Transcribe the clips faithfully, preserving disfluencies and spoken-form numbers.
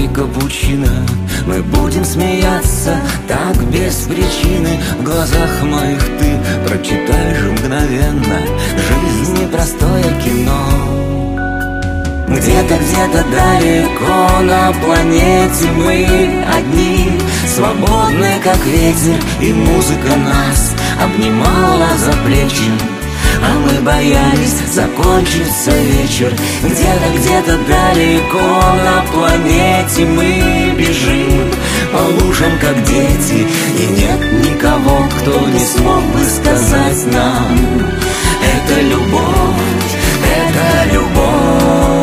стойка пучина. Мы будем смеяться так без причины. В глазах моих ты прочитаешь мгновенно. Жизнь непростое кино. Где-то, где-то далеко на планете мы одни, свободны, как ветер, и музыка нас обнимала за плечи. А мы боялись, закончится вечер. Где-то, где-то далеко на планете мы бежим по лужам, как дети. И нет никого, кто не смог бы сказать нам: это любовь, это любовь.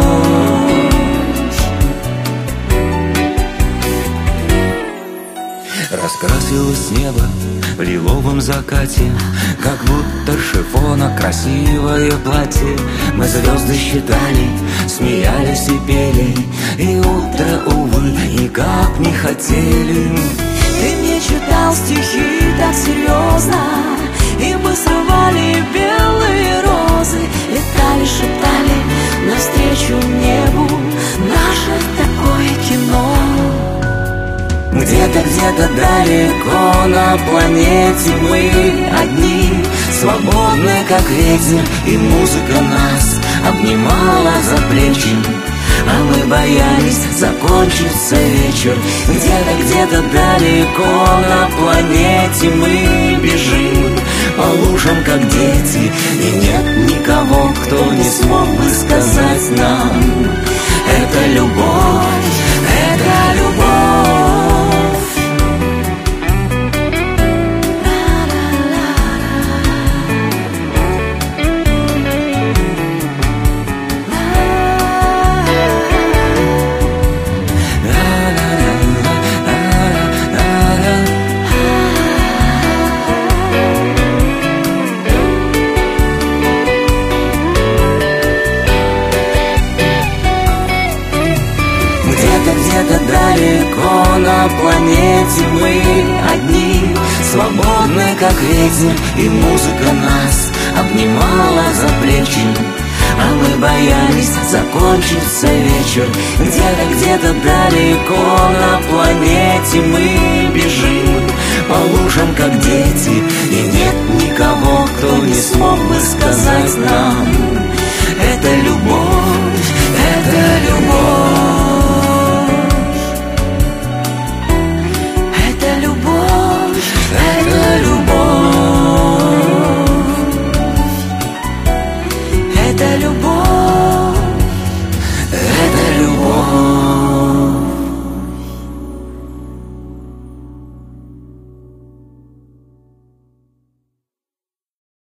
Раскрасилось небо в лиловом закате, как будто шифона красивое платье. Мы звезды считали, смеялись и пели, и утро, увы, никак не хотели. Ты мне читал стихи так серьезно, и мы срывали белые розы, летали, шептали навстречу небу. Наше такое кино. Где-то, где-то далеко на планете мы одни, свободны, как ветер, и музыка нас обнимала за плечи. А мы боялись, закончится вечер. Где-то, где-то далеко на планете мы бежим по лужам, как дети. И нет никого, кто не смог бы сказать нам: это любовь, это любовь. Где-то далеко на планете мы одни, свободны, как ветер, и музыка нас обнимала за плечи. А мы боялись, закончится вечер. Где-то, где-то далеко на планете мы бежим по лужам, как дети. И нет никого, кто не смог бы сказать нам: